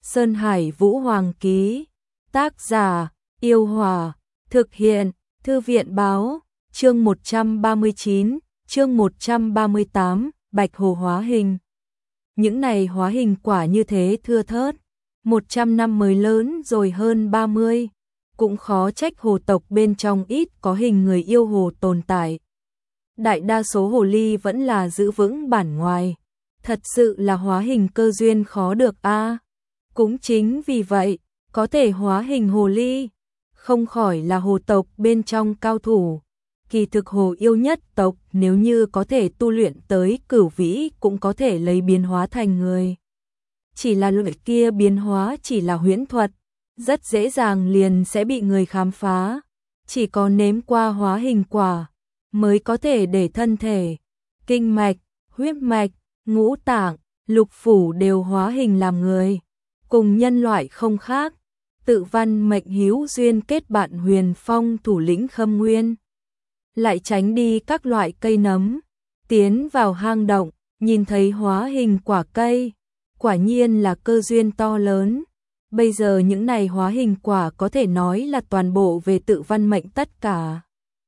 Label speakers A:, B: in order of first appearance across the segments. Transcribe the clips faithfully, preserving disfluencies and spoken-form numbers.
A: Sơn Hải Vũ Hoàng ký. Tác giả, Yêu Hòa. Thực hiện, Thư viện Báo. Chương một trăm ba mươi chín, chương một trăm ba mươi tám, Bạch Hồ hóa hình. Những này hóa hình quả như thế thưa thớt, một trăm năm mới lớn rồi hơn ba mươi, cũng khó trách hồ tộc bên trong ít có hình người yêu hồ tồn tại. Đại đa số hồ ly vẫn là giữ vững bản ngoài, thật sự là hóa hình cơ duyên khó được a. À. Cũng chính vì vậy, có thể hóa hình hồ ly, không khỏi là hồ tộc bên trong cao thủ. Kỳ thực hồ yêu nhất tộc nếu như có thể tu luyện tới cửu vĩ cũng có thể lấy biến hóa thành người. Chỉ là loại kia biến hóa chỉ là huyễn thuật, rất dễ dàng liền sẽ bị người khám phá. Chỉ có nếm qua hóa hình quả mới có thể để thân thể, kinh mạch, huyết mạch, ngũ tạng, lục phủ đều hóa hình làm người. Cùng nhân loại không khác, tự văn mệnh hữu duyên kết bạn Huyền Phong thủ lĩnh Khâm Nguyên. Lại tránh đi các loại cây nấm, tiến vào hang động, nhìn thấy hóa hình quả cây, quả nhiên là cơ duyên to lớn. Bây giờ những này hóa hình quả có thể nói là toàn bộ về tự văn mệnh tất cả.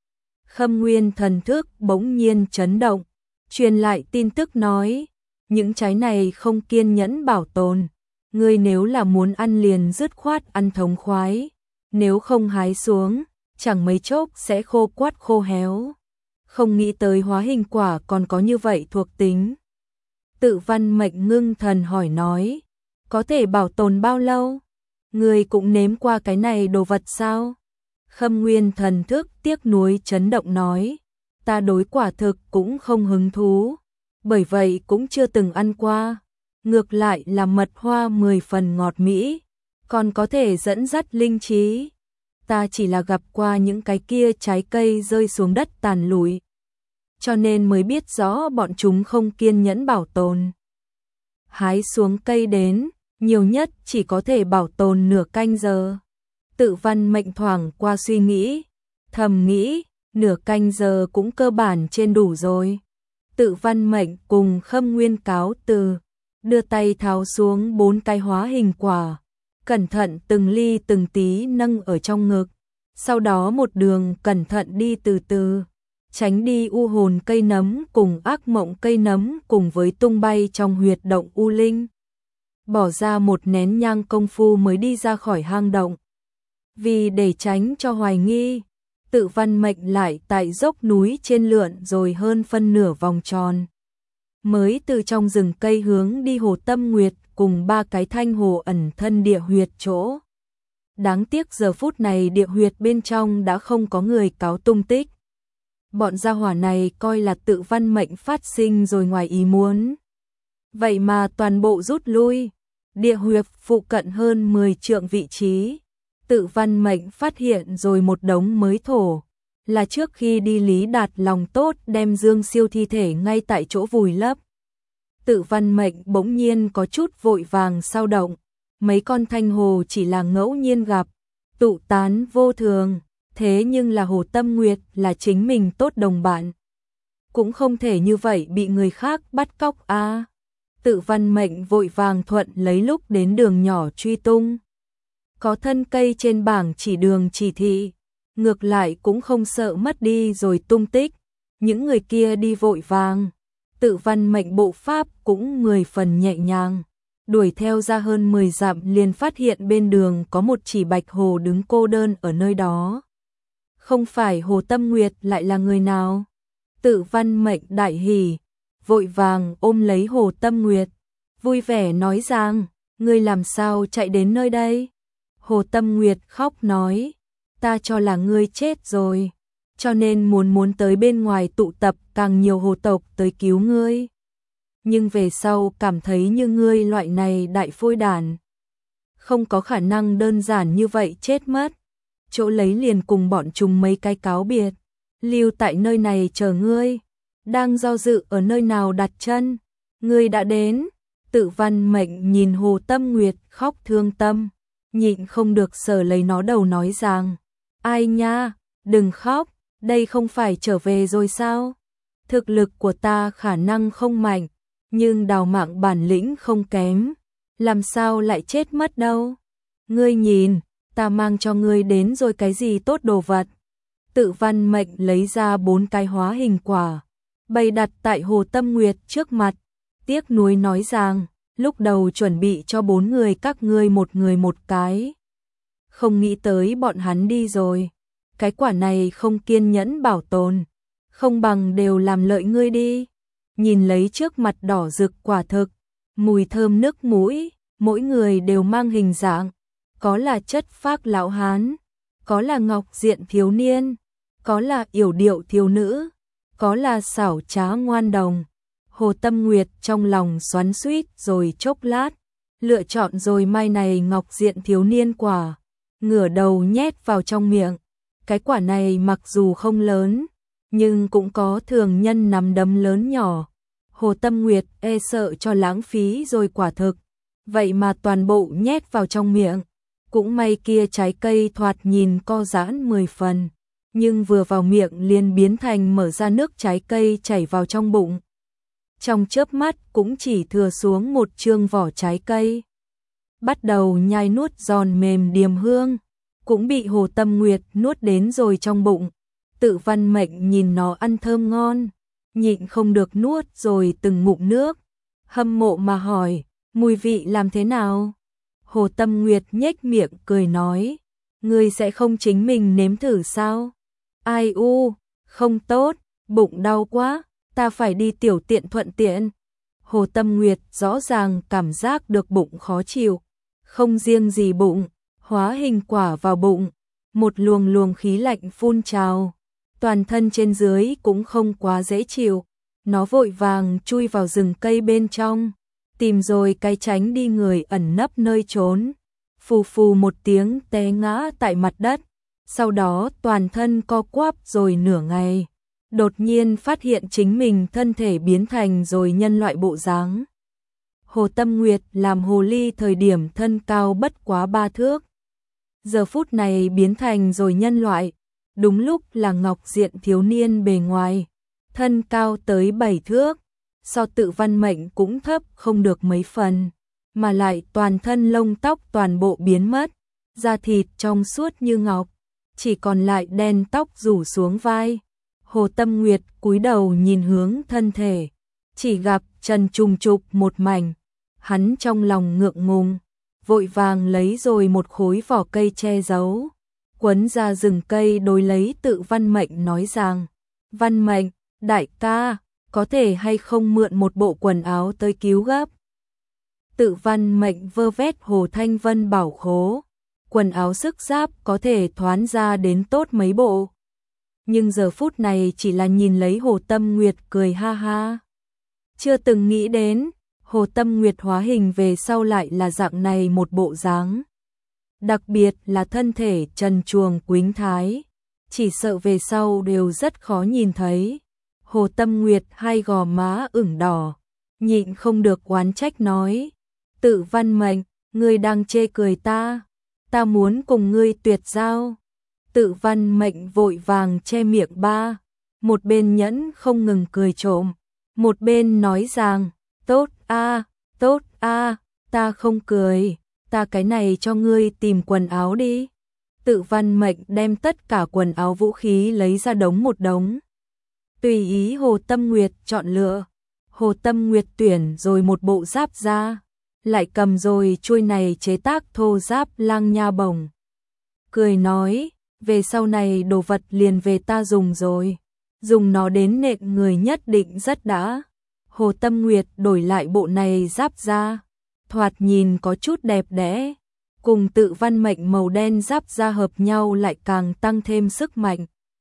A: Khâm Nguyên thần thức bỗng nhiên chấn động, truyền lại tin tức nói, những trái này không kiên nhẫn bảo tồn, ngươi nếu là muốn ăn liền dứt khoát ăn thống khoái, nếu không hái xuống, chẳng mấy chốc sẽ khô quắt khô héo. Không nghĩ tới hóa hình quả còn có như vậy thuộc tính. Tự văn mệnh ngưng thần hỏi nói, có thể bảo tồn bao lâu? Người cũng nếm qua cái này đồ vật sao? Khâm Nguyên thần thức tiếc nuối chấn động nói, ta đối quả thực cũng không hứng thú, bởi vậy cũng chưa từng ăn qua. Ngược lại là mật hoa mười phần ngọt mỹ, còn có thể dẫn dắt linh trí. Ta chỉ là gặp qua những cái kia trái cây rơi xuống đất tàn lụi, cho nên mới biết rõ bọn chúng không kiên nhẫn bảo tồn. Hái xuống cây đến, nhiều nhất chỉ có thể bảo tồn nửa canh giờ. Tự văn mệnh thoảng qua suy nghĩ, thầm nghĩ, nửa canh giờ cũng cơ bản trên đủ rồi. Tự văn mệnh cùng Khâm Nguyên cáo từ, đưa tay tháo xuống bốn cái hóa hình quả, cẩn thận từng ly từng tí nâng ở trong ngực. Sau đó một đường cẩn thận đi từ từ, tránh đi u hồn cây nấm cùng ác mộng cây nấm cùng với tung bay trong huyệt động u linh. Bỏ ra một nén nhang công phu mới đi ra khỏi hang động. Vì để tránh cho hoài nghi, tự văn mệnh lại tại dốc núi trên lượn rồi hơn phân nửa vòng tròn. Mới từ trong rừng cây hướng đi hồ Tâm Nguyệt cùng ba cái thanh hồ ẩn thân địa huyệt chỗ. Đáng tiếc giờ phút này địa huyệt bên trong đã không có người cáo tung tích. Bọn gia hỏa này coi là tự văn mệnh phát sinh rồi ngoài ý muốn. Vậy mà toàn bộ rút lui, địa huyệt phụ cận hơn mười trượng vị trí. Tự văn mệnh phát hiện rồi một đống mới thổ, là trước khi đi Lý Đạt lòng tốt đem Dương Siêu thi thể ngay tại chỗ vùi lấp. Tự văn mệnh bỗng nhiên có chút vội vàng sao động, mấy con thanh hồ chỉ là ngẫu nhiên gặp, tụ tán vô thường, thế nhưng là hồ Tâm Nguyệt là chính mình tốt đồng bạn. Cũng không thể như vậy bị người khác bắt cóc a. À. Tự văn mệnh vội vàng thuận lấy lúc đến đường nhỏ truy tung. Có thân cây trên bảng chỉ đường chỉ thị, ngược lại cũng không sợ mất đi rồi tung tích. Những người kia đi vội vàng, tự văn mệnh bộ pháp cũng mười phần nhẹ nhàng. Đuổi theo ra hơn mười dặm liền phát hiện bên đường có một chỉ bạch hồ đứng cô đơn ở nơi đó. Không phải hồ Tâm Nguyệt lại là người nào? Tự văn mệnh đại hỉ, vội vàng ôm lấy hồ Tâm Nguyệt, vui vẻ nói rằng, ngươi làm sao chạy đến nơi đây? Hồ Tâm Nguyệt khóc nói, ta cho là ngươi chết rồi, cho nên muốn muốn tới bên ngoài tụ tập càng nhiều hồ tộc tới cứu ngươi. Nhưng về sau cảm thấy như ngươi loại này đại phôi đàn, không có khả năng đơn giản như vậy chết mất. Chỗ lấy liền cùng bọn chúng mấy cái cáo biệt, lưu tại nơi này chờ ngươi. Đang do dự ở nơi nào đặt chân, ngươi đã đến. Tự văn mệnh nhìn hồ Tâm Nguyệt khóc thương tâm, nhịn không được sờ lấy nó đầu nói rằng, ai nha, đừng khóc, đây không phải trở về rồi sao? Thực lực của ta khả năng không mạnh, nhưng đào mạng bản lĩnh không kém. làm sao lại chết mất đâu. Ngươi nhìn, ta mang cho ngươi đến rồi cái gì tốt đồ vật. Tự Văn Mệnh lấy ra bốn cái hóa hình quả, bày đặt tại Hồ Tâm Nguyệt trước mặt, tiếc nuối nói rằng, lúc đầu chuẩn bị cho bốn người các ngươi một người một cái. Không nghĩ tới bọn hắn đi rồi, cái quả này không kiên nhẫn bảo tồn, không bằng đều làm lợi ngươi đi. Nhìn lấy trước mặt đỏ rực quả thực, mùi thơm nức mũi, mỗi người đều mang hình dạng, có là chất phác lão hán, có là ngọc diện thiếu niên, có là yểu điệu thiếu nữ, có là xảo trá ngoan đồng. Hồ Tâm Nguyệt trong lòng xoắn xuýt rồi chốc lát, lựa chọn rồi mai này ngọc diện thiếu niên quả, ngửa đầu nhét vào trong miệng. Cái quả này mặc dù không lớn, nhưng cũng có thường nhân nắm đấm lớn nhỏ. Hồ Tâm Nguyệt e sợ cho lãng phí rồi quả thực, vậy mà toàn bộ nhét vào trong miệng. Cũng may kia trái cây thoạt nhìn co giãn mười phần, nhưng vừa vào miệng liền biến thành mở ra nước trái cây chảy vào trong bụng. Trong chớp mắt cũng chỉ thừa xuống một chương vỏ trái cây. Bắt đầu nhai nuốt giòn mềm điềm hương, cũng bị Hồ Tâm Nguyệt nuốt đến rồi trong bụng. Tự Văn Mệnh nhìn nó ăn thơm ngon, nhịn không được nuốt rồi từng ngụm nước, hâm mộ mà hỏi, mùi vị làm thế nào? Hồ Tâm Nguyệt nhếch miệng cười nói, ngươi sẽ không chính mình nếm thử sao? Ai u, không tốt, bụng đau quá, ta phải đi tiểu tiện thuận tiện. Hồ Tâm Nguyệt rõ ràng cảm giác được bụng khó chịu, không riêng gì bụng, hóa hình quả vào bụng, một luồng luồng khí lạnh phun trào, toàn thân trên dưới cũng không quá dễ chịu. Nó vội vàng chui vào rừng cây bên trong, tìm rồi cái tránh đi người ẩn nấp nơi trốn, phù phù một tiếng té ngã tại mặt đất, sau đó toàn thân co quắp rồi nửa ngày, đột nhiên phát hiện chính mình thân thể biến thành rồi nhân loại bộ dáng. Hồ Tâm Nguyệt làm hồ ly thời điểm thân cao bất quá ba thước, giờ phút này biến thành rồi nhân loại, đúng lúc là ngọc diện thiếu niên bề ngoài, thân cao tới bảy thước, so Tự Văn Mệnh cũng thấp không được mấy phần, mà lại toàn thân lông tóc toàn bộ biến mất, da thịt trong suốt như ngọc, chỉ còn lại đen tóc rủ xuống vai. Hồ Tâm Nguyệt cúi đầu nhìn hướng thân thể, chỉ gặp trần trùng trục một mảnh, hắn trong lòng ngượng ngùng, vội vàng lấy rồi một khối vỏ cây che giấu, quấn ra rừng cây đối lấy Tự Văn Mệnh nói rằng, Văn Mệnh, đại ca, có thể hay không mượn một bộ quần áo tới cứu gấp. Tự Văn Mệnh vơ vét Hồ Thanh Vân bảo khố, quần áo sức giáp có thể thoán ra đến tốt mấy bộ. Nhưng giờ phút này chỉ là nhìn lấy Hồ Tâm Nguyệt cười ha ha. Chưa từng nghĩ đến, Hồ Tâm Nguyệt hóa hình về sau lại là dạng này một bộ dáng. Đặc biệt là thân thể trần truồng quĩnh thái, chỉ sợ về sau đều rất khó nhìn thấy. Hồ Tâm Nguyệt hai gò má ửng đỏ, nhịn không được oán trách nói, Tự Văn Mệnh, ngươi đang chê cười ta, ta muốn cùng ngươi tuyệt giao. Tự Văn Mệnh vội vàng che miệng ba, một bên nhẫn không ngừng cười trộm, một bên nói rằng, tốt a, tốt a, ta không cười, ta cái này cho ngươi tìm quần áo đi. Tự Văn Mệnh đem tất cả quần áo vũ khí lấy ra đống một đống, tùy ý Hồ Tâm Nguyệt chọn lựa. Hồ Tâm Nguyệt tuyển rồi một bộ giáp ra, lại cầm rồi chuôi này chế tác thô giáp lang nha bổng, cười nói, về sau này đồ vật liền về ta dùng rồi, dùng nó đến nện người nhất định rất đã. Hồ Tâm Nguyệt đổi lại bộ này giáp ra, thoạt nhìn có chút đẹp đẽ, cùng Tự Văn Mệnh màu đen giáp ra hợp nhau lại càng tăng thêm sức mạnh.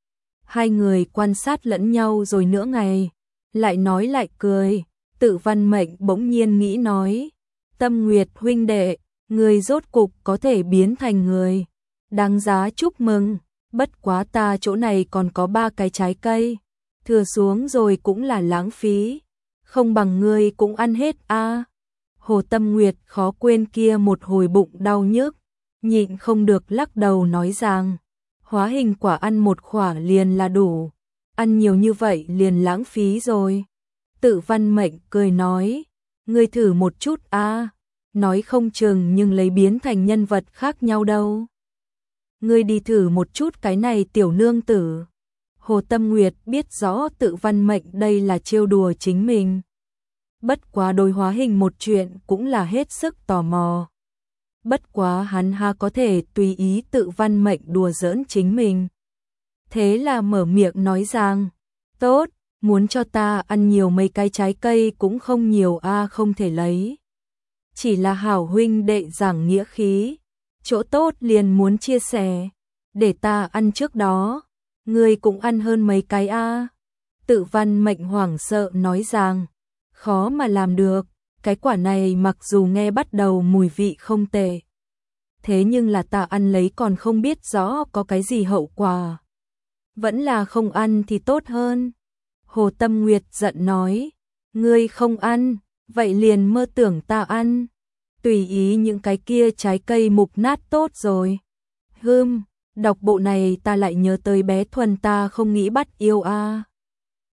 A: Hai người quan sát lẫn nhau rồi nửa ngày, lại nói lại cười. Tự Văn Mệnh bỗng nhiên nghĩ nói, Tâm Nguyệt huynh đệ, người rốt cục có thể biến thành người, đáng giá chúc mừng. Bất quá ta chỗ này còn có ba cái trái cây, thừa xuống rồi cũng là lãng phí, không bằng ngươi cũng ăn hết a. À. Hồ Tâm Nguyệt khó quên kia một hồi bụng đau nhức, nhịn không được lắc đầu nói rằng, hóa hình quả ăn một khỏa liền là đủ, ăn nhiều như vậy liền lãng phí rồi. Tự Văn Mệnh cười nói, ngươi thử một chút a. À. nói không chừng nhưng lấy biến thành nhân vật khác nhau đâu. Ngươi đi thử một chút cái này tiểu nương tử. Hồ Tâm Nguyệt biết rõ Tự Văn Mệnh đây là trêu đùa chính mình. Bất quá đối hóa hình một chuyện cũng là hết sức tò mò. Bất quá hắn ha có thể tùy ý Tự Văn Mệnh đùa giỡn chính mình. Thế là mở miệng nói rằng, tốt, muốn cho ta ăn nhiều mấy cái trái cây cũng không nhiều a không thể lấy. Chỉ là hảo huynh đệ giảng nghĩa khí, chỗ tốt liền muốn chia sẻ, để ta ăn trước đó, ngươi cũng ăn hơn mấy cái a. Tự Văn Mệnh hoảng sợ nói rằng, khó mà làm được, cái quả này mặc dù nghe bắt đầu mùi vị không tệ. Thế nhưng là ta ăn lấy còn không biết rõ có cái gì hậu quả. Vẫn là không ăn thì tốt hơn. Hồ Tâm Nguyệt giận nói, ngươi không ăn, vậy liền mơ tưởng ta ăn. Tùy ý những cái kia trái cây mục nát tốt rồi. Hưm, đọc bộ này ta lại nhớ tới bé Thuần ta không nghĩ bắt yêu a.